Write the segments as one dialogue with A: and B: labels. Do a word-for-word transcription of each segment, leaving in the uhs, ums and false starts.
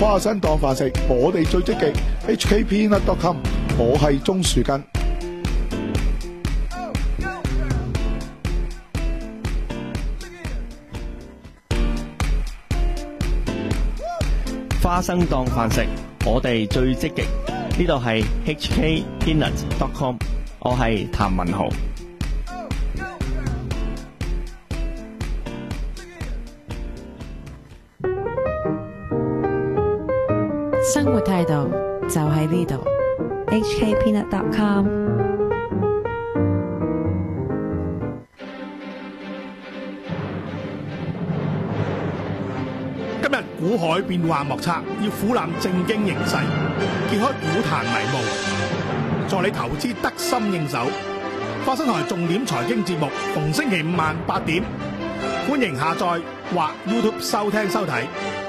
A: 花生當飯食，我哋最積極 H K Peanut dot com， 我係鍾樹根。
B: 花生當飯食，我哋最積極。呢度係 H K Peanut dot com， 我係譚文豪。
C: 生活態度就喺呢度 ，H K Peanut dot com。
D: 今日股海變幻莫測，要俯覽正經形勢，揭開股壇迷霧，助你投資得心應手。花生台重點財經節目，逢星期五晚八點，歡迎下載或 YouTube 收聽收睇。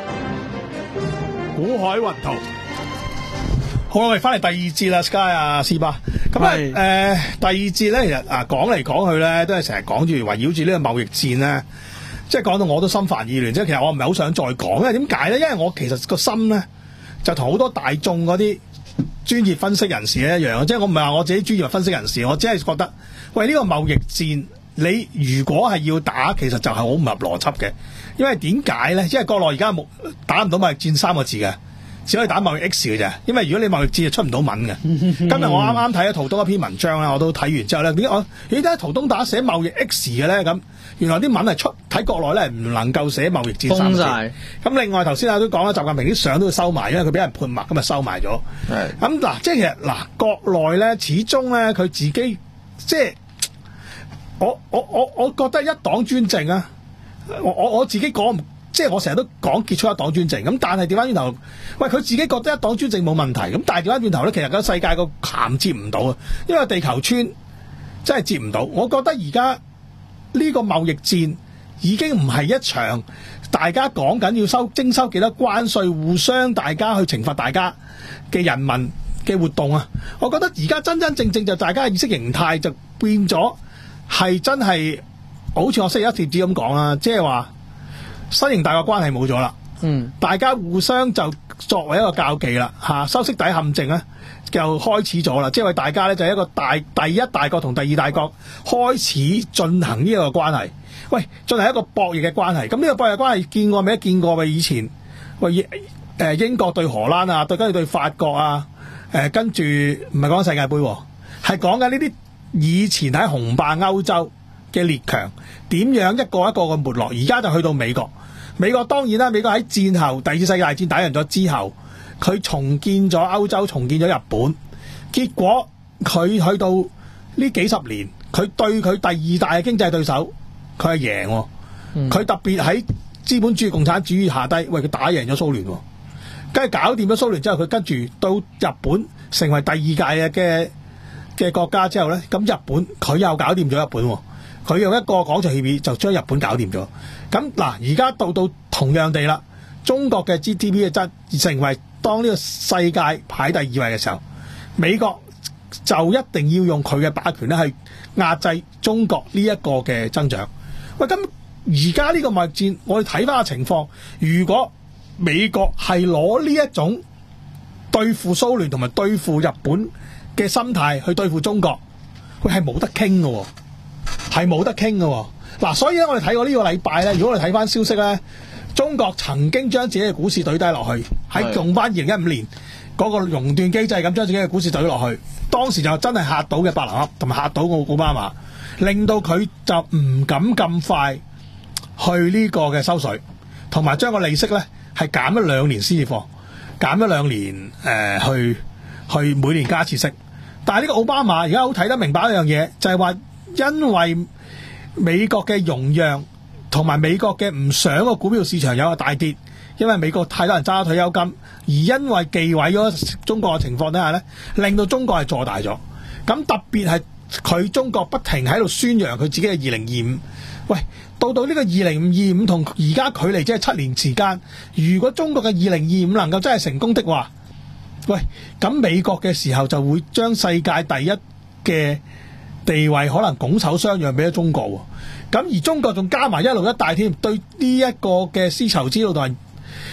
D: 股海雲圖，好，我哋翻嚟第二節啦 ，Sky 啊，斯巴。咁啊，誒、呃，第二節咧，其實啊，講嚟講去咧，都係成日講住圍繞住呢個貿易戰咧。即係講到我都心煩意亂，即係其實我唔係好想再講，因為點解咧？因為我其實個心咧就同好多大眾嗰啲專業分析人士一樣，即係我唔係話我自己專業分析人士，我只係覺得，喂，呢個貿易戰你如果係要打，其實就係好唔合邏輯嘅，因為點解咧？因為國內而家冇打唔到貿易戰三個字嘅。只可以打貿易 X 嘅啫，因為如果你貿易戰就出唔到文嘅。今日我啱啱睇咗陶東一篇文章啦，我都睇完之後咧，點解我咦？點解陶東打寫貿易 X 嘅咧？咁原來啲文係出喺國內咧，唔能夠寫貿易戰三個字。咁另外頭先啊都講啦，習近平啲相都要收埋，因為佢俾人潑墨，咁啊收埋咗。咁嗱，即係其實嗱，國內咧始終咧佢自己即係我我我我覺得一黨專政啊，我我我自己講。即係我成日都講結束一黨專政，咁但係調翻轉頭，喂佢自己覺得一黨專政冇問題，咁但係調翻轉頭咧，其實個世界個銜接唔到啊，因為地球村真係接唔到。我覺得而家呢個貿易戰已經唔係一場大家講緊要收徵收幾多關稅，互相大家去懲罰大家嘅人民嘅活動啊！我覺得而家真真正正就大家嘅意識形態就變咗係真係，好似我星期一貼紙咁講啦，即係話。新型大國關係冇咗啦，嗯，大家互相就作為一個較技啦，吓修昔底陷阱咧就開始咗啦，即係為大家咧就係一個大第一大國同第二大國開始進行呢一個關係，喂，進行一個博弈嘅關係。咁呢個博弈關係見過未？見過嘅以前，喂，誒英國對荷蘭啊，對跟住對法國啊，誒跟住唔係講世界盃，係講緊呢啲以前喺雄霸歐洲嘅列強點樣一個一個嘅沒落，而家就去到美國。美國當然啦，美國喺戰後第二次世界大戰打贏咗之後，佢重建咗歐洲，重建咗日本。結果佢去到呢幾十年，佢對佢第二大嘅經濟對手，佢係贏。佢、嗯、特別喺資本主義、共產主義下低，喂佢打贏咗蘇聯，跟住搞掂咗蘇聯之後，佢跟住到日本成為第二屆嘅嘅國家之後咧，咁日本佢又搞掂咗日本。佢用一個廣場協議就將日本搞掂咗。咁嗱，而家到到同樣地啦，中國嘅 G D P 嘅質成為當呢個世界排第二位嘅時候，美國就一定要用佢嘅霸權咧，去壓制中國呢一個嘅增長。喂，咁而家呢個貿易戰，我哋睇翻個情況，如果美國係攞呢一種對付蘇聯同埋對付日本嘅心態去對付中國，佢係冇得傾嘅。係冇得傾嘅。嗱，所以咧我哋睇過呢個禮拜咧，如果我哋睇翻消息咧，中國曾經將自己嘅股市懟低落去，喺用翻二零一五年嗰個熔斷機制咁將自己嘅股市懟落去，當時就真係嚇到嘅伯南克同埋嚇到奧奧巴馬，令到佢就唔敢咁快去呢個嘅收水，同埋將個利息咧係減咗兩年先至放，減咗兩年誒、呃、去去每年加一次息。但係呢個奧巴馬而家好睇得明白一樣嘢，就係話。因為美國嘅容讓同埋美國嘅唔想個股票市場有個大跌，因為美國太多人揸退休金，而因為忌諱咗中國嘅情況底下呢，令到中國係坐大咗。咁特別係佢中國不停喺度宣揚佢自己嘅二零二五。喂，到到呢個二零二五同而家距離即係七年時間，如果中國嘅二零二五能夠真係成功的話，喂，咁美國嘅時候就會將世界第一嘅地位可能拱手相讓俾咗中國喎，咁而中國仲加埋一路一帶添，對呢一個嘅絲綢之路同埋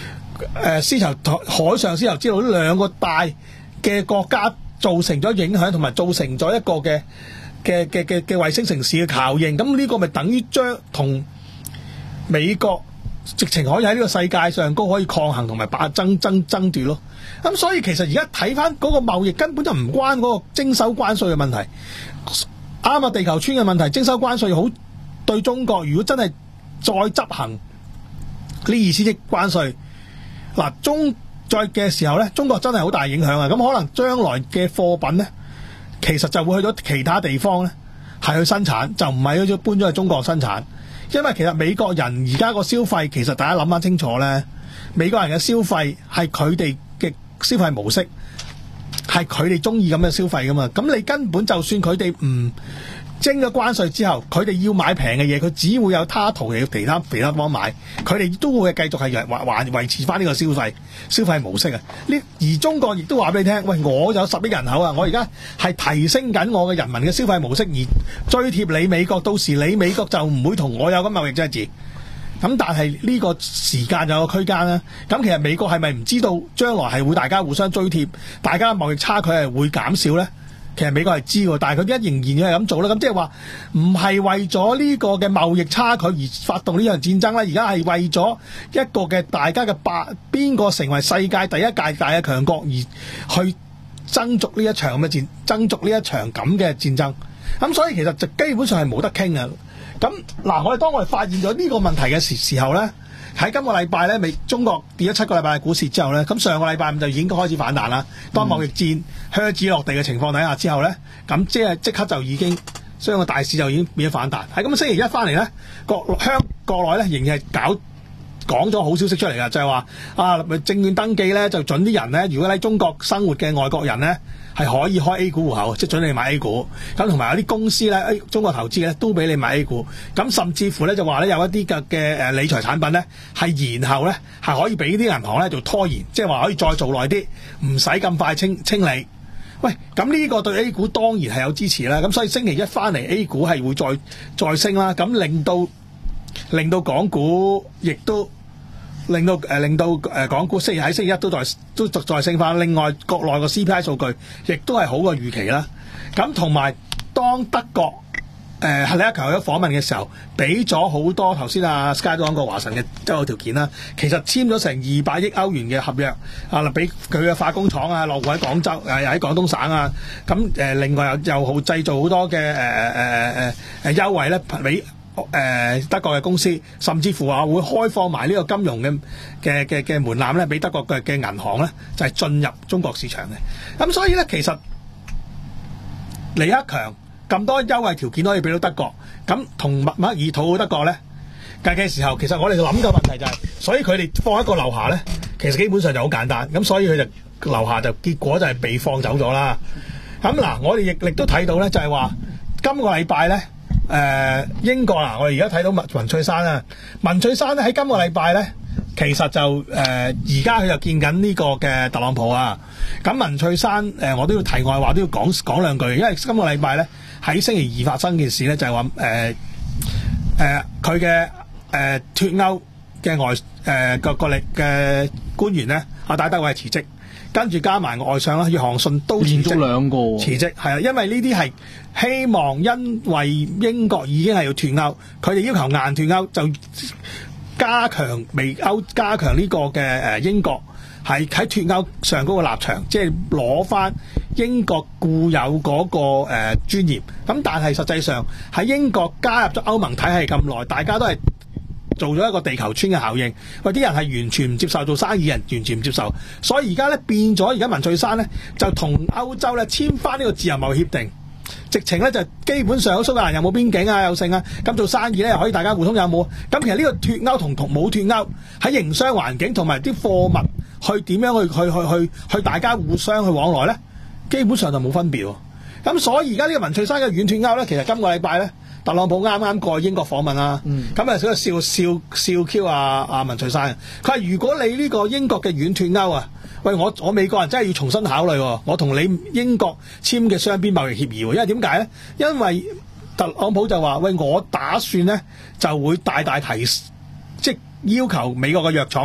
D: 誒絲綢海上絲綢之路呢兩個大嘅國家造成咗影響，同埋造成咗一個嘅嘅嘅嘅嘅衛星城市嘅效應。咁呢個咪等於將同美國直情可以喺呢個世界上高可以抗衡同埋把爭爭爭奪咯。咁所以其實而家睇翻嗰個貿易根本就唔關嗰個徵收關稅嘅問題。啱啊，地球村嘅問題，徵收關稅好對中國。如果真係再執行呢二千億關稅，嗱中在嘅時候咧，中國真係好大影響啊！咁可能將來嘅貨品咧，其實就會去到其他地方咧，係去生產，就唔係去搬咗去中國生產。因為其實美國人而家個消費，其實大家諗翻清楚咧，美國人嘅消費係佢哋嘅消費模式。係佢哋中意咁嘅消費噶嘛？咁你根本就算佢哋唔徵咗關稅之後，佢哋要買平嘅嘢，佢只會有他途嘅其他其他地方買，佢哋都會繼續係維維維持翻呢個消費消費模式啊！呢而中國亦都話俾你聽，喂，我有十億人口啊，我而家係提升緊我嘅人民嘅消費模式，而追貼你美國，到時你美國就唔會同我有咁貿易爭議。咁但係呢個時間有個區間啦。咁其實美國係咪唔知道將來係會大家互相追貼，大家貿易差距係會減少呢？其實美國係知喎，但係佢一仍然要係咁做啦。咁即係話唔係為咗呢個嘅貿易差距而發動呢場戰爭啦，而家係為咗一個嘅大家嘅霸邊個成為世界第一屆大嘅強國而去爭逐呢一場咁嘅戰爭逐呢一場咁嘅戰爭。咁所以其實就基本上係冇得傾啊。咁嗱，我哋當我哋發現咗呢個問題嘅時時候咧，喺今個禮拜咧，美中國跌咗七個禮拜嘅股市之後咧，咁上個禮拜五就已經開始反彈啦。當貿易戰靴子落地嘅情況底下之後咧，咁即係即刻就已經將個大市就已經變咗反彈。喺咁星期一翻嚟咧，國香國內咧仍然係搞講咗好消息出嚟㗎，就係話啊，證券登記咧就準啲人咧，如果喺中國生活嘅外國人咧，係可以開 A 股戶口，即係準你買 A 股。咁同埋有啲公司咧，誒中國投資咧都俾你買 A 股。咁甚至乎咧就話咧有一啲嘅嘅誒理財產品咧係延後咧係可以俾啲銀行咧做拖延，即係話可以再做耐啲，唔使咁快清清理。喂，咁呢個對 A 股當然係有支持啦。咁所以星期一翻嚟 A 股係會再再升啦。咁令到令到港股亦都令到誒、呃、令到誒、呃、港股星期喺星期一都再都再升翻。另外國內個 C P I 數據亦都係好過預期啦。咁同埋當德國誒李克強去咗訪問嘅時候，俾咗好多頭先阿 Sky 都講過華晨嘅周有條件啦。其實簽咗成二百億歐元嘅合約啊，俾佢嘅化工廠啊落戶喺廣州誒喺廣東省啊。咁誒、呃、另外又又好製造好多嘅誒誒誒誒誒優惠咧俾。誒、呃、德國嘅公司，甚至乎話會開放埋呢個金融嘅嘅嘅嘅門檻咧，俾德國嘅嘅銀行咧，就係、是、進入中國市場嘅。咁所以咧，其實李克強咁多優惠條件可以俾到德國，咁同默默爾討好德國咧計嘅時候，其實我哋諗嘅問題就係、是，所以佢哋放一個樓下咧，其實基本上就好簡單。咁所以佢就樓下就結果就係被放走咗啦。咁嗱，我哋亦亦都睇到咧，就係話今個禮拜咧。誒、呃、英國啊，我哋而家睇到文文翠珊啊，文翠珊咧喺今個禮拜咧，其實就誒而家佢就見緊呢個嘅特朗普啊。咁文翠珊誒、呃，我都要題外話都要講講兩句，因為今個禮拜咧喺星期二發生嘅事咧，就係話誒誒佢嘅誒脫歐嘅外誒個個力嘅官員咧，阿戴德偉辭職。跟住加埋外相啦，約翰遜都辭職，
B: 連續兩個
D: 辭職係啊，因為呢啲係希望，因為英國已經係要脫歐，佢哋要求硬脫歐，就加強美歐，加強呢個嘅誒英國係喺脫歐上嗰個立場，即係攞翻英國固有嗰個誒尊嚴。咁但係實際上喺英國加入咗歐盟體系咁耐，大家都係做咗一個地球村嘅效應，喂啲人係完全唔接受，做生意人完全唔接受，所以而家咧變咗，而家文翠珊咧就同歐洲咧簽翻呢個自由貿易協定，直情咧就基本上蘇格蘭又冇邊境啊，又剩啊，咁做生意咧又可以大家互通有冇？咁其實呢個脫歐同同冇脫歐喺營商環境同埋啲貨物去點樣去去去去去大家互相去往來咧，基本上就冇分別喎。咁所以而家呢個文翠珊嘅軟脫歐咧，其實今個禮拜咧。特朗普啱啱過去英國訪問啦，咁啊喺度笑笑笑 Q 啊啊文翠珊，佢話如果你呢個英國嘅軟脫歐啊，喂我我美國人真係要重新考慮喎，我同你英國簽嘅雙邊貿易協議喎，因為點解咧？因為特朗普就話喂我打算咧就會大大提，即係要求美國嘅藥廠咧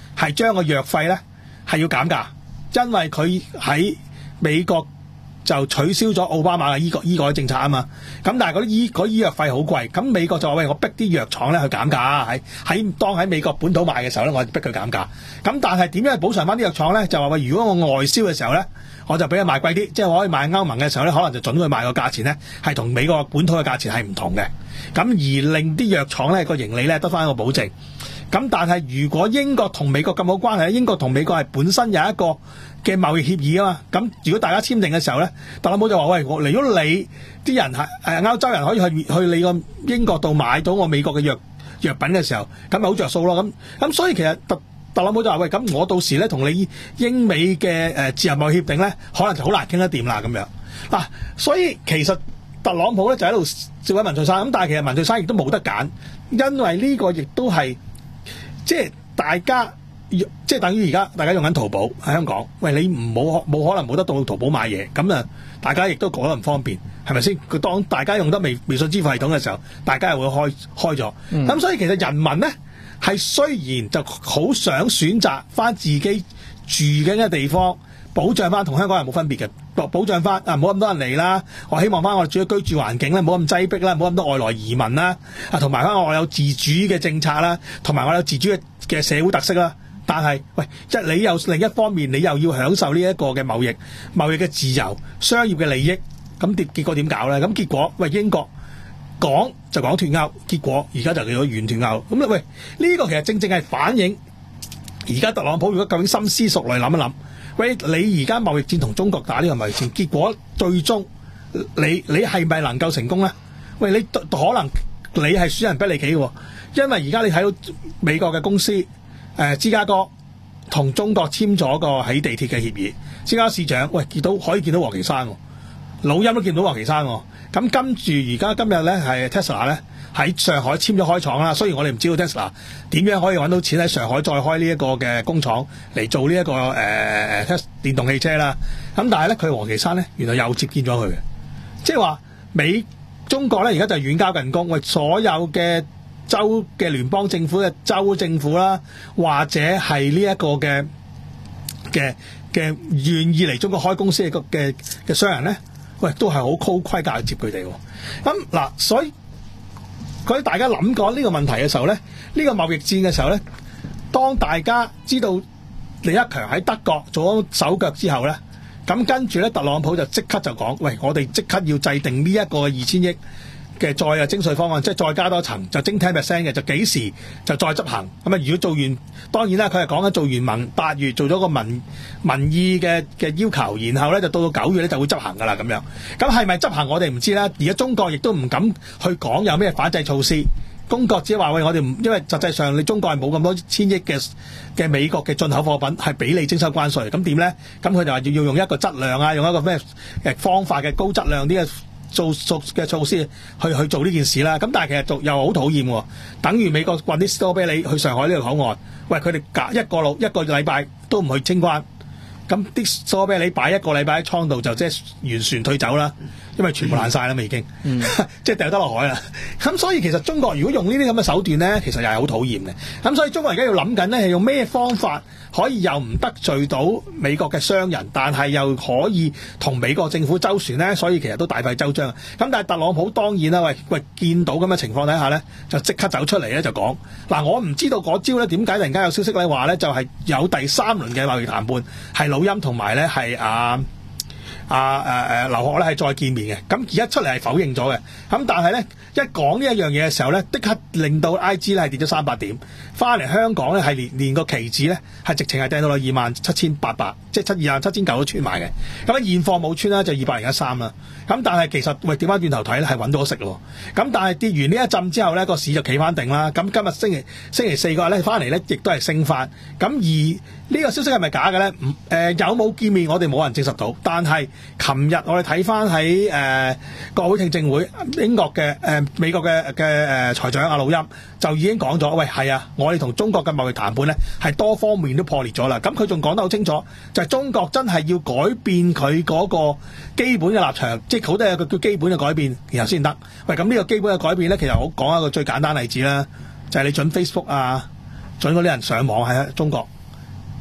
D: 係將個藥費咧係要減價，因為佢喺美國就取消咗奧巴馬嘅醫改醫改政策啊嘛。咁但係嗰啲醫嗰醫藥費好貴，咁美國就話喂，我逼啲藥廠咧去減價，喺喺當喺美國本土賣嘅時候咧，我逼佢減價。咁但係點樣去補償翻啲藥廠咧？就話喂，如果我外銷嘅時候咧，我就俾佢賣貴啲，即係我可以賣歐盟嘅時候咧，可能就準佢賣個價錢咧係同美國本土嘅價錢係唔同嘅。咁而令啲藥廠咧個盈利咧得翻一個保證。咁但係如果英國同美國咁好關係，英國同美國係本身有一個嘅貿易協議啊嘛。咁如果大家簽訂嘅時候咧，特朗普就話喂，我嚟咗你啲人係誒歐洲人可以去去你個英國度買到我美國嘅藥藥品嘅時候，咁咪好着數咯。咁咁所以其實特特朗普就話喂，咁我到時咧同你英美嘅誒自由貿易協定咧，可能就好難傾得掂啦咁樣嗱。所以其實特朗普咧就喺度笑緊文翠珊，咁但係其實文翠珊亦都冇得揀，因為呢個亦都係。即係大家，即係等於而家大家用緊淘寶喺香港。喂，你唔冇冇可能冇得到淘寶買嘢，咁啊，大家亦都覺得唔方便，係咪先？佢當大家用得微微信支付系統嘅時候，大家係會開開咗。咁、嗯、所以其實人民咧係雖然就好想選擇翻自己住緊嘅地方，保障翻同香港人冇分別嘅，保障翻啊，唔好咁多人嚟啦。我希望翻我哋住嘅居住環境咧，唔好咁擠迫啦，唔好咁多外來移民啦，啊，同埋翻我有自主嘅政策啦，同埋我有自主嘅嘅社會特色啦。但係喂，即係你又另一方面，你又要享受呢一個嘅貿易貿易嘅自由、商業嘅利益，咁結結果點搞咧？咁結果喂，英國講就講脫歐，結果而家就叫咗軟脫歐。咁喂，呢個其實正正係反映而家特朗普如果究竟深思熟慮諗一諗。喂，你而家貿易戰同中國打呢個貿易戰，結果最終你你係咪能夠成功咧？喂，你可能你係輸人不利己嘅，因為而家你睇到美國嘅公司誒、呃、芝加哥同中國簽咗個起地鐵嘅協議，芝加哥市長喂見到可以見到王岐山，老陰都見到王岐山。咁跟住而家今日咧係 Tesla 咧喺上海簽咗開廠啦。雖然我哋唔知道 Tesla 點樣可以揾到錢喺上海再開呢一個嘅工廠嚟做呢、這、一個誒誒、呃、電動汽車啦。咁但係咧佢王岐山咧原來又接見咗佢嘅，即係話美中國咧而家就遠交近攻，為所有嘅州嘅聯邦政府嘅州政府啦，或者係呢一個嘅嘅嘅願意嚟中國開公司嘅嘅嘅商人咧。喂，都係好高規格去接佢哋喎。咁嗱，所以佢大家諗過呢個問題嘅時候咧，呢、呢個貿易戰嘅時候咧，當大家知道李克強喺德國做咗手腳之後咧，咁跟住咧特朗普就即刻就講：喂，我哋即刻要制定呢一個二千億嘅再啊徵稅方案，即係再加多層，就徵 ten percent 嘅，就幾時就再執行。咁啊，如果做完，當然啦，佢係講緊做完民八月做咗個民民意嘅嘅要求，然後咧就到到九月咧就會執行噶啦咁樣。咁係咪執行我哋唔知啦。而家中國亦都唔敢去講有咩反制措施。中國只係話喂，我哋唔，因為實際上你中國係冇咁多千億嘅嘅美國嘅進口貨品係俾你徵收關稅，咁點咧？咁佢就話要要用一個質量啊，用一個咩誒方法嘅高質量啲嘅。做做嘅措施去去做呢件事啦，咁但係其實做又好討厭喎，等於美國運啲士多啤梨去上海呢個口岸，喂佢哋隔一個路一個禮拜都唔去清關，咁啲士多啤梨擺一個禮拜喺倉度就即係完船退走啦，因為全部爛晒啦嘛已經，嗯、即係掉得落海啦。咁所以其實中國如果用呢啲咁嘅手段咧，其實又係好討厭嘅。咁所以中國而家要諗緊咧係用咩方法可以又唔得罪到美國嘅商人，但係又可以同美國政府周旋咧，所以其實都大費周章。咁但係特朗普當然啦，喂喂見到咁嘅情況底下咧，就即刻走出嚟咧就講嗱，我唔知道嗰招咧點解突然間有消息咧話咧就係有第三輪嘅貿易談判係老欽同埋咧係啊。啊誒誒劉鶴咧係再見面嘅，咁而家出嚟係否認咗嘅，咁但係咧一講呢一樣嘢嘅時候咧，即刻令到 I G 咧係跌咗三百點，翻嚟香港咧係連連個期指咧係直情係掟到落二萬七千八百，即係七二萬七千九都穿埋嘅，咁啊現貨冇穿啦，就二百零一三啦，咁但係其實喂調翻轉頭睇咧係揾到食咯，咁但係跌完呢一陣之後咧個市就企翻定啦，咁今日星期星期四嗰日咧翻嚟咧亦都係升翻，咁而呢個消息係咪假嘅咧？唔、呃、有冇見面我哋冇人證實到，但係琴日我哋睇翻喺誒國會聽證會，英國嘅誒、呃、美國嘅嘅誒財長阿魯欽就已經講咗，喂係啊，我哋同中國嘅貿易談判咧係多方面都破裂咗啦。咁佢仲講得好清楚，就係、是、中國真係要改變佢嗰個基本嘅立場，即係好多有個叫基本嘅改變，然後先得。喂，咁呢個基本嘅改變咧，其實我講一個最簡單例子啦，就係、是、你準 Facebook 啊，準嗰啲人上網喺中國。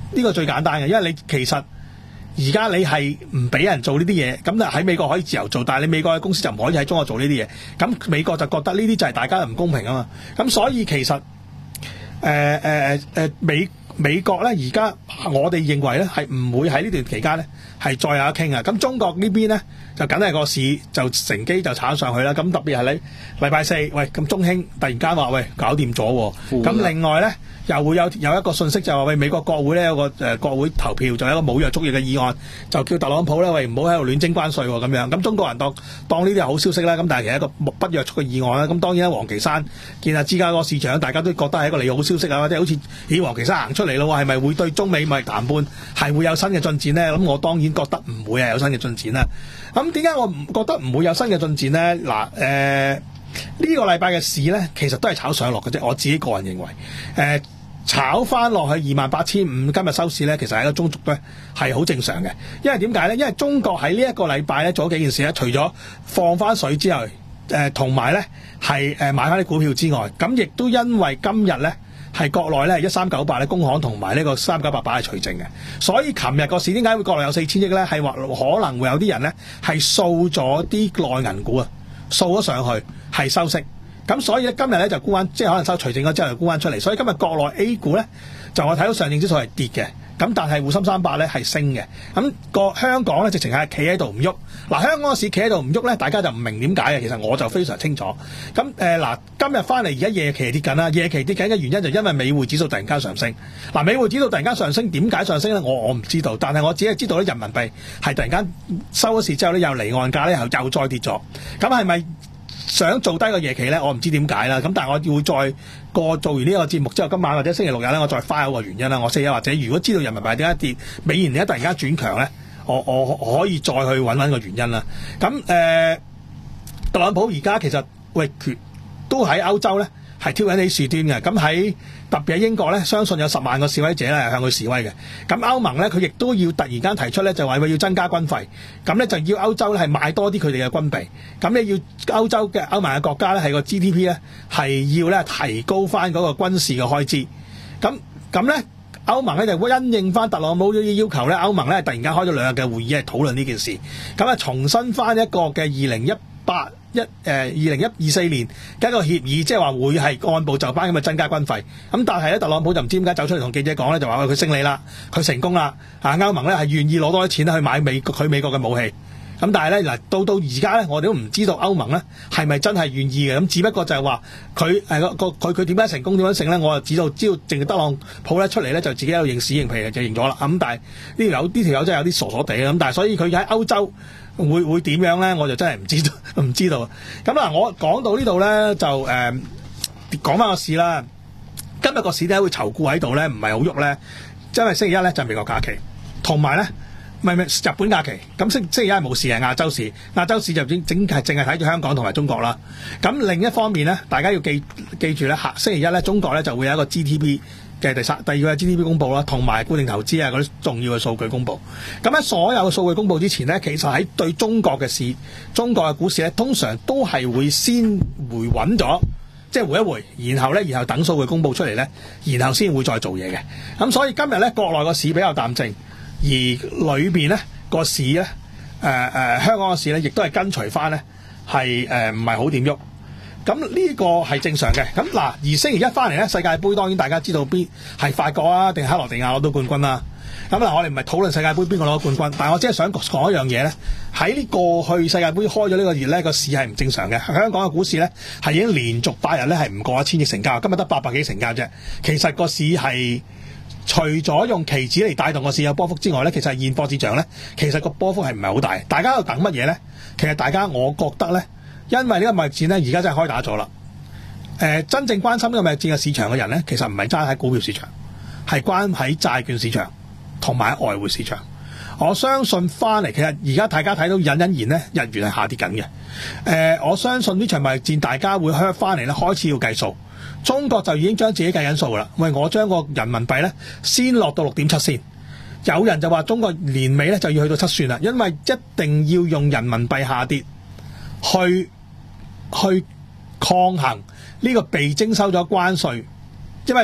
D: 呢個最簡單嘅，因為你其實而家你係唔俾人做呢啲嘢，咁就喺美國可以自由做，但係你美國嘅公司就唔可以喺中國做呢啲嘢，咁美國就覺得呢啲就係大家唔公平啊嘛，咁所以其實誒誒誒美美國咧而家我哋認為咧係唔會喺呢段期間咧係再有得傾啊，咁中國呢邊咧就梗係個市就乘機就炒上去啦，咁特別係你禮拜四，喂咁中興突然間話喂搞掂咗喎，咁另外咧又會有有一個信息就話喂美國國會咧有個誒、呃、國會投票就有一個冇約束力嘅議案，就叫特朗普咧喂唔好喺度亂徵關稅喎咁樣，咁中國人當當呢啲係好消息啦，咁但係其實一個不約束嘅議案啦，咁當然咧黃岐山見下芝加哥市場大家都覺得係一個利好消息啊，即係好似咦黃岐山行出嚟咯，係咪會對中美貿易談判係會有新嘅進展咧？咁我當然覺得唔會係有新嘅進展啦。咁點解我唔覺得唔會有新嘅進展咧？嗱，誒、呃、呢、呢個禮拜嘅市咧，其實都係炒上落嘅啫。我自己個人認為，誒、呃、炒翻落去二萬八千五，今日收市咧，其實係一個中軸咧係好正常嘅。因為點解咧？因為中國喺呢一個禮拜咧做咗幾件事咧，除咗放翻水之後，誒同埋咧係誒買翻啲股票之外，咁亦都因為今日咧。係國內咧係一三九八咧，工行同埋呢個三九八八係除淨嘅，所以琴日個市點解會國內有四千億咧？係話可能會有啲人咧係掃咗啲內銀股啊，掃咗上去係收息，咁所以咧今日咧就沽翻，即係可能收除淨咗之後就沽翻出嚟，所以今日國內 A 股咧就我睇到上證指數係跌嘅，咁但係滬深三百咧係升嘅，咁、個香港咧直情係企喺度唔喐。嗱，香港個市企喺度唔喐咧，大家就唔明點解嘅。其實我就非常清楚。咁誒嗱，今日翻嚟而家夜期跌緊啦，夜期跌緊嘅原因就因為美匯指數突然間上升。嗱，美匯指數突然間上升，點解上升咧？我我唔知道，但係我只係知道咧，人民幣係突然間收咗市之後咧，又離岸價咧又又再跌咗。咁係咪想做低個夜期咧？我唔知點解啦。咁但係我會再過做完呢個節目之後，今晚或者星期六日咧，我再翻個原因啦。我四日或者如果知道人民幣點解跌，美元點解突然間轉強咧？我我可以再去揾揾個原因啦。咁誒、呃，特朗普而家其實喂，都喺歐洲咧係挑緊啲事端嘅。咁喺特別喺英國咧，相信有十萬個示威者咧係向佢示威嘅。咁歐盟咧，佢亦都要突然間提出咧，就話要增加軍費。咁咧就要歐洲咧係買多啲佢哋嘅軍備。咁你要歐洲嘅歐盟嘅國家咧係個 G D P 咧係要咧提高翻嗰個軍事嘅開支。咁咁咧。歐盟咧就會因應翻特朗普嘅要求咧，歐盟咧突然間開咗兩日嘅會議係討論呢件事，咁啊重新翻一個嘅二零一八一誒二零一二四年嘅一個協議，即係話會係按部就班咁去增加軍費。咁但係咧，特朗普就唔知點解走出嚟同記者講咧，就話佢勝利啦，佢成功啦，啊歐盟咧係願意攞多啲錢去買美佢美國嘅武器。咁但係咧嗱，到到而家咧，我哋都唔知道歐盟咧係咪真係願意嘅。咁只不過就係話佢誒個佢佢點解成功點樣成咧？我就知道知道淨係特朗普咧出嚟咧就自己喺度認屎認屁就認咗啦。咁但係呢條友呢條友真係有啲傻傻地咁。但係所以佢喺歐洲會會點樣咧？我就真係唔知道唔知道。咁嗱，我講到呢度咧就誒講翻個市啦。今日個市點解會籌固喺度咧？唔係好喐咧，因為星期一咧就係美國假期，同埋咧。唔係唔係日本假期，咁星星期一係冇事嘅亞洲市，亞洲市就整整係淨係睇住香港同埋中國啦。咁另一方面咧，大家要記記住咧，下星期一咧，中國咧就會有一個 G D P 嘅第三第二個 G D P 公佈啦，同埋固定投資啊嗰啲重要嘅數據公佈。咁喺所有嘅數據公佈之前咧，其實喺對中國嘅市、中國嘅股市咧，通常都係會先回穩咗，即係回一回，然後咧，然後等數據公佈出嚟咧，然後先會再做嘢嘅。咁所以今日咧，國內個市比較淡靜。而裏邊咧個市咧，誒、呃、誒、呃、香港個市咧，亦都係跟隨翻咧，係誒唔係好點喐。咁呢個係正常嘅。咁嗱，而星期一翻嚟咧，世界盃當然大家知道邊係法國啊，定係克羅地亞攞到冠軍啦。咁嗱，我哋唔係討論世界盃邊個攞冠軍，但係我只係想講一樣嘢咧。喺呢過去世界盃開咗呢個月咧，個市係唔正常嘅。香港嘅股市咧係已經連續八日咧係唔過一千億成交，今日得八百幾成交啫。其實個市係。除咗用期指嚟帶動個市有波幅之外咧，其實現貨市場咧，其實個波幅係唔係好大。大家喺度等乜嘢咧？其實大家我覺得咧，因為呢個貿易戰咧，而家真係開打咗啦。誒、呃，真正關心呢個貿易戰嘅市場嘅人咧，其實唔係揸喺股票市場，係關喺債券市場同埋喺外匯市場。我相信翻嚟，其實而家大家睇到隱隱然咧，日元係下跌緊嘅。誒、呃，我相信呢場貿易戰大家會開翻嚟咧，開始要計數。中國就已經將自己計緊數啦。喂，我將個人民幣咧先落到六點七先。有人就話中國年尾咧就要去到七算啦，因為一定要用人民幣下跌去去抗衡呢個被徵收咗關稅。因為你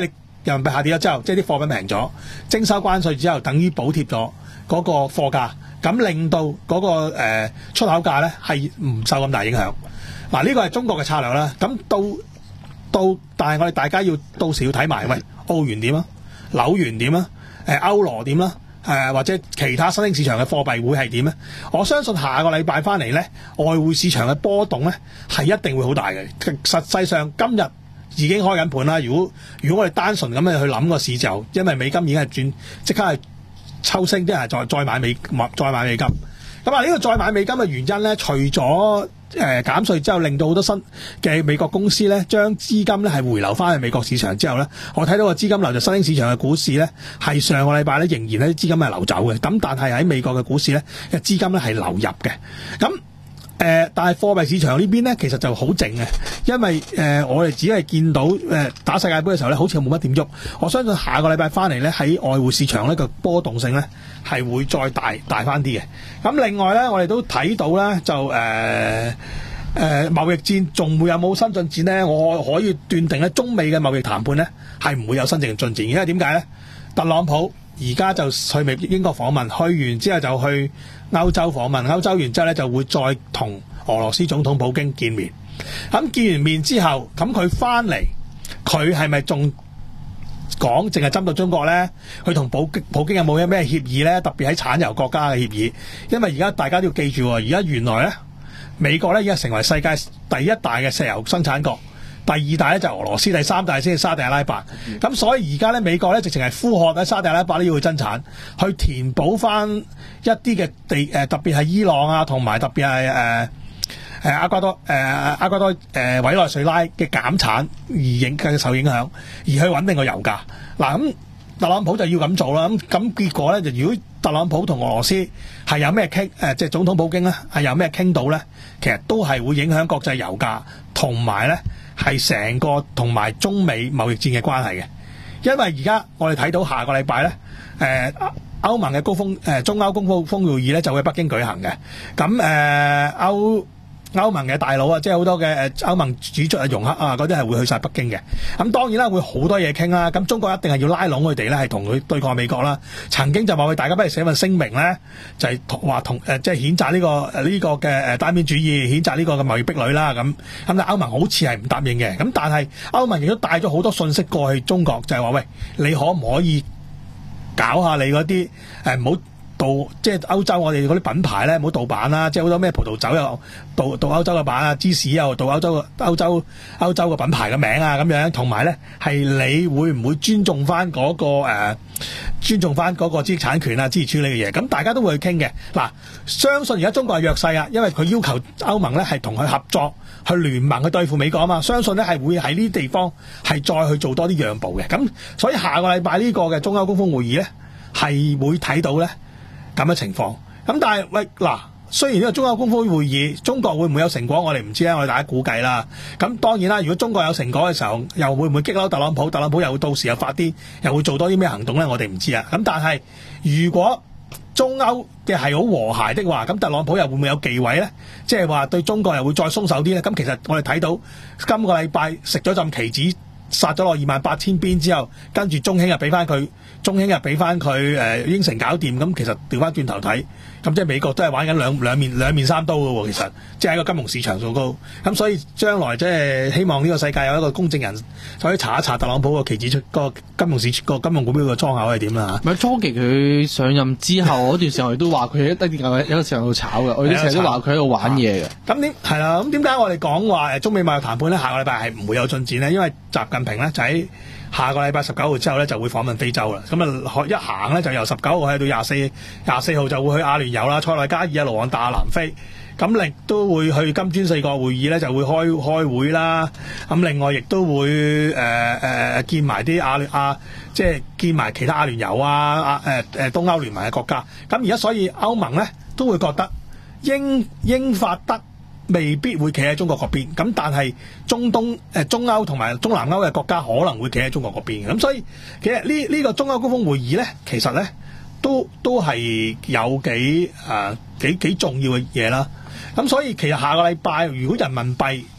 D: 人民幣下跌咗之後，即係啲貨品平咗，徵收關稅之後，等於補貼咗嗰個貨價，咁令到嗰、嗰個、呃、出口價咧係唔受咁大影響。嗱、啊，呢、呢個係中國嘅策略啦。咁到到，但係我哋大家要到時要睇埋，喂，澳元點啊，紐元點啊，誒歐羅點啦。誒、呃、或者其他新興市場嘅貨幣會係點咧？我相信下個禮拜翻嚟咧，外匯市場嘅波動咧係一定會好大嘅。實際上今日已經開緊盤啦。如果如果我哋單純咁樣去諗個市就，因為美金已經係轉即刻係抽升，即係再再買美再買美金。咁啊，呢個再買美金嘅原因咧，除咗誒、呃、減稅之後，令到好多新嘅美國公司咧，將資金咧係回流翻去美國市場之後咧，我睇到個資金流就新興市場嘅股市咧，係上個禮拜咧仍然咧資金係流走嘅。咁但係喺美國嘅股市咧，嘅資金咧係流入嘅。咁誒、呃，但係貨幣市場呢邊咧，其實就好靜嘅，因為誒、呃、我哋只係見到誒、呃、打世界盃嘅時候咧，好似冇乜點喐。我相信下個禮拜翻嚟咧，喺外匯市場呢個波動性咧係會再大大翻啲嘅。咁另外咧，我哋都睇到咧就誒。呃誒、呃、貿易戰仲會有冇新進展呢？我可以斷定咧，中美嘅貿易談判呢係唔會有新正進展。因為點解呢？特朗普而家就去美英國訪問，去完之後就去歐洲訪問，歐洲完之後呢就會再同俄羅斯總統普京見面。咁見完面之後，咁佢翻嚟，佢係咪仲講淨係針對中國呢？佢同普京普京有冇咩協議呢？特別喺產油國家嘅協議。因為而家大家都要記住，而家原來呢。美國咧已經成為世界第一大嘅石油生產國，第二大咧就係俄羅斯，第三大先係沙地阿拉伯。咁、嗯、所以而家咧美國咧直情係呼喝喺沙地阿拉伯都要去增產，去填補翻一啲嘅地誒，特別係伊朗啊，同埋特別係誒誒阿瓜多誒、呃、阿瓜多誒、呃、委內瑞拉嘅減產而影嘅受影響，而去穩定個油價。嗱咁。特朗普就要咁做啦，咁咁結果咧就如果特朗普同俄羅斯係有咩傾，誒即係總統普京咧係有咩傾到咧，其實都係會影響國際油價同埋咧係成個同埋中美貿易戰嘅關係嘅，因為而家我哋睇到下個禮拜咧，誒歐盟嘅高峰誒中歐高峰會議咧就會喺北京舉行嘅，咁誒歐。歐盟嘅大佬啊，即係好多嘅誒歐盟主席啊、容克啊嗰啲係會去晒北京嘅。咁當然啦，會好多嘢傾啦。咁中國一定係要拉攏佢哋咧，係同佢對抗美國啦。曾經就話佢大家不如寫份聲明咧，就係話同誒即係譴責呢個誒呢個嘅誒單邊主義，譴責呢個嘅貿易壁壘啦。咁咁但歐盟好似係唔答應嘅。咁但係歐盟亦都帶咗好多信息過去中國，就係話喂，你可唔可以搞下你嗰啲誒唔好？盜即係歐洲我哋嗰啲品牌咧，唔好盜版啦！即係好多咩葡萄酒又盜盜歐洲嘅版啊，芝士又盜歐洲嘅歐洲歐洲嘅品牌嘅名啊咁樣，同埋咧係你會唔會尊重翻嗰、那個誒、呃、尊重翻嗰個知識產權啊、知識處理嘅嘢？咁大家都會去傾嘅。嗱，相信而家中國係弱勢啊，因為佢要求歐盟咧係同佢合作去聯盟去對付美國啊嘛。相信咧係會喺呢啲地方係再去做多啲讓步嘅。咁所以下個禮拜呢個嘅中歐高峰會議咧係會睇到咧。咁嘅情況，咁但係喂嗱，雖然呢個中歐高峰會議，中國會唔會有成果，我哋唔知啦，我哋大家估計啦。咁當然啦，如果中國有成果嘅時候，又會唔會激嬲特朗普？特朗普又會到時又發啲，又會做多啲咩行動咧？我哋唔知啊。咁但係如果中歐嘅係好和諧的話，咁特朗普又會唔會有忌諱咧？即係話對中國又會再鬆手啲咧？咁其實我哋睇到今個禮拜食咗陣棋子。殺咗落二萬八千邊之後，跟住中興又俾翻佢，中興又俾翻佢誒應承搞掂，咁其實調翻轉頭睇，咁即係美國都係玩緊兩兩面兩面三刀嘅喎，其實即係喺個金融市場做高，咁所以將來即係希望呢個世界有一個公正人可以查一查特朗普個期指出個金融市個金融股票嘅倉口係點啦嚇。咪
E: 初期佢上任之後嗰段時候，我哋都話佢一啲有有個時候喺度炒嘅，我哋成日都話佢喺度玩嘢嘅。
D: 咁點係啦？咁點解我哋講話誒中美貿易談判咧？下個禮拜係唔會有進展咧？因為習近平咧就喺下個禮拜十九號之後咧就會訪問非洲啦，咁啊一行咧就由十九號去到廿四廿四號就會去阿聯酋啦、塞內加爾一路往打南非，咁亦都會去金磚四國會議咧就會開開會啦，咁另外亦都會誒誒、呃、見埋啲阿聯亞即係見埋其他阿聯酋啊誒誒東歐聯盟嘅國家，咁而家所以歐盟咧都會覺得英英法德未必會企喺中國嗰邊，咁但係中東、誒中歐同埋中南歐嘅國家可能會企喺中國嗰邊嘅，咁所以其實呢呢個中歐高峰會議咧，其實咧都都係有幾誒、呃、幾幾重要嘅嘢啦。咁所以其實下個禮拜如果人民幣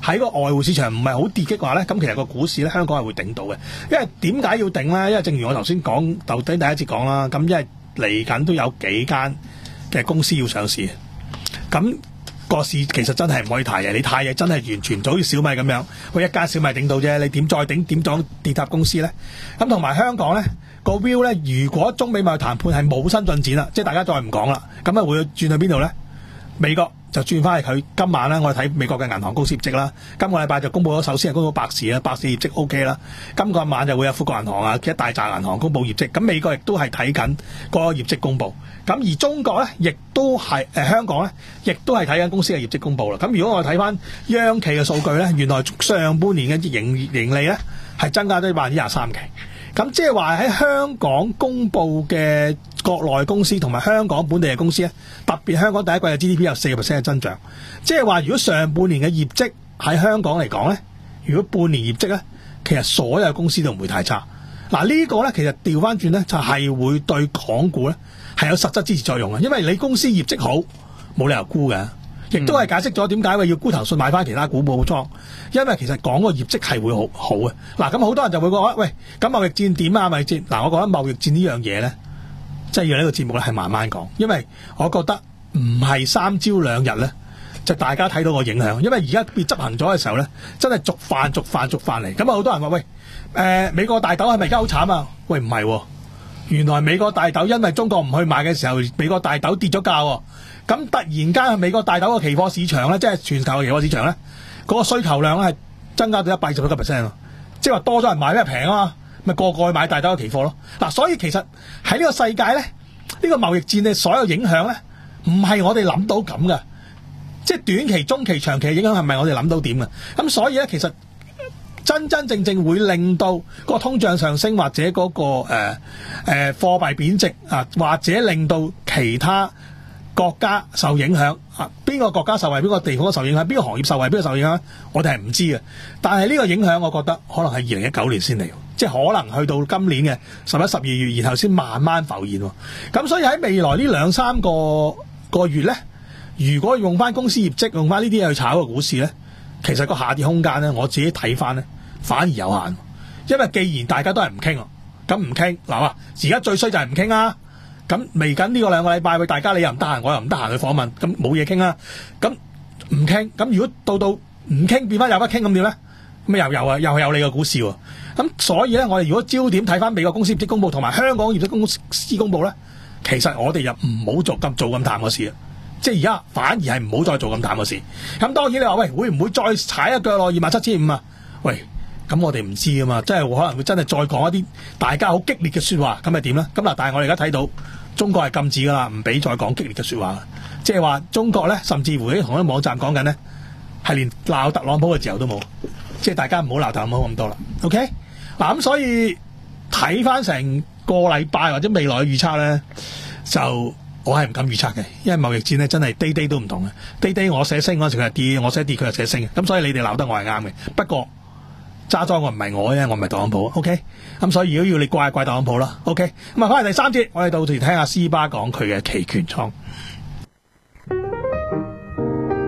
D: 喺個外匯市場唔係好跌嘅話咧，咁其實個股市咧香港係會頂到嘅。因為點解要頂咧？因為正如我頭先講，頭頂第一節講啦，咁因為嚟緊都有幾間嘅公司要上市，咁個市其實真係唔可以太嘢，你太嘢真係完全就好似小米咁樣，喂一間小米頂到啫，你點再頂點咗跌塔公司咧？咁同埋香港咧個 view 咧，如果中美貿易談判係冇新進展啦，即係大家再唔講啦，咁啊會轉去邊度咧？美國就轉翻去佢今晚咧，我哋睇美國嘅銀行公司業績啦。今個禮拜就公布咗，首先係公布百事啦，百事業績 O K 啦。今個晚就會有富國銀行啊，一大紮銀行公布業績。咁美國亦都係睇緊個業績公布。咁而中國咧，亦都係誒、呃、香港咧，亦都係睇緊公司嘅業績公布啦。咁如果我哋睇翻央企嘅數據咧，原來上半年嘅盈盈利咧係增加咗百分之廿三嘅。咁即係話喺香港公布嘅國內公司同埋香港本地嘅公司咧，特別香港第一季嘅 G D P 有四個 percent 嘅增長。即係話如果上半年嘅業績喺香港嚟講咧，如果半年業績咧，其實所有公司都唔會太差。嗱、這個、呢個咧其實調翻轉咧就係、是、會對港股咧係有實質支持作用嘅，因為你公司業績好，冇理由沽嘅。亦都係解釋咗點解話要沽騰訊買翻其他股補倉，因為其實講個業績係會好好嘅。嗱，咁好多人就會講喂，咁貿易戰點啊？貿易戰嗱，我覺得貿易戰呢樣嘢咧，即係要呢個節目咧係慢慢講，因為我覺得唔係三朝兩日咧，就大家睇到個影響。因為而家變執行咗嘅時候咧，真係逐範逐範逐範嚟。咁啊，好多人話喂，誒、呃、美國大豆係咪而家好慘啊？喂，唔係、啊，原來美國大豆因為中國唔去買嘅時候，美國大豆跌咗價喎。咁突然間美國大豆嘅期貨市場咧，即係全球嘅期貨市場咧，嗰、那個需求量咧係增加到一百二十一個 percent 咯，即係話多咗人買，因為平啊嘛，咪個個去買大豆嘅期貨咯。嗱、啊，所以其實喺呢個世界咧，呢、這個貿易戰嘅所有影響咧，唔係我哋諗到咁嘅，即係短期、中期、長期嘅影響係咪我哋諗到點嘅？咁所以咧，其實真真正正會令到個通脹上升，或者嗰、那個誒誒、呃、貨幣貶值啊，或者令到其他國家受影響啊，邊個國家受惠，邊個地方受影響，邊個行業受惠，邊個受影響，我哋係唔知嘅。但係呢個影響，我覺得可能係二零一九年先嚟，即係可能去到今年嘅十一、十二月，然後先慢慢浮現。咁所以喺未來呢兩三個個月呢，如果用翻公司業績，用翻呢啲嘢去炒個股市呢，其實個下跌空間呢，我自己睇翻呢，反而有限。因為既然大家都係唔傾，咁唔傾嗱啊，而家最衰就係唔傾啊。咁嚟緊呢個兩個禮拜，喂大家你又唔得閒，我又唔得閒去訪問，咁冇嘢傾啦。咁唔傾，咁如果到到唔傾變翻有得傾咁點咧？咁又有啊，又係有你個股市喎。咁所以咧，我哋如果焦點睇翻美國公司業績公佈同埋香港業績公司公佈咧，其實我哋又唔好做咁做咁淡嘅事啊。即係而家反而係唔好再做咁淡嘅事。咁當然你話喂，會唔會再踩一腳落二萬七千五啊？喂，咁我哋唔知啊嘛，即係可能會真係再講一啲大家好激烈嘅説話，咁係點咧？咁嗱，但係我哋而家睇到中國係禁止噶啦，唔俾再講激烈嘅説話。即係話中國咧，甚至乎喺同一網站講緊咧，係連鬧特朗普嘅自由都冇。即係大家唔好鬧特朗普咁多啦。OK，嗱咁所以睇翻成個禮拜或者未來嘅預測咧，就我係唔敢預測嘅，因為貿易戰咧真係 day day 都唔同嘅。day day 我寫升嗰陣時佢係跌，我寫跌佢係寫升嘅。咁所以你哋鬧得我係啱嘅。不過揸莊我唔係我啫，我唔係特朗普。OK，咁所以如果要你怪怪特朗普啦。OK，咁啊翻嚟第三節，我哋到時聽下斯巴講佢嘅期權倉。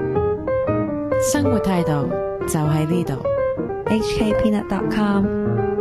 C: 生活態度就喺呢度。H K Peanut dot com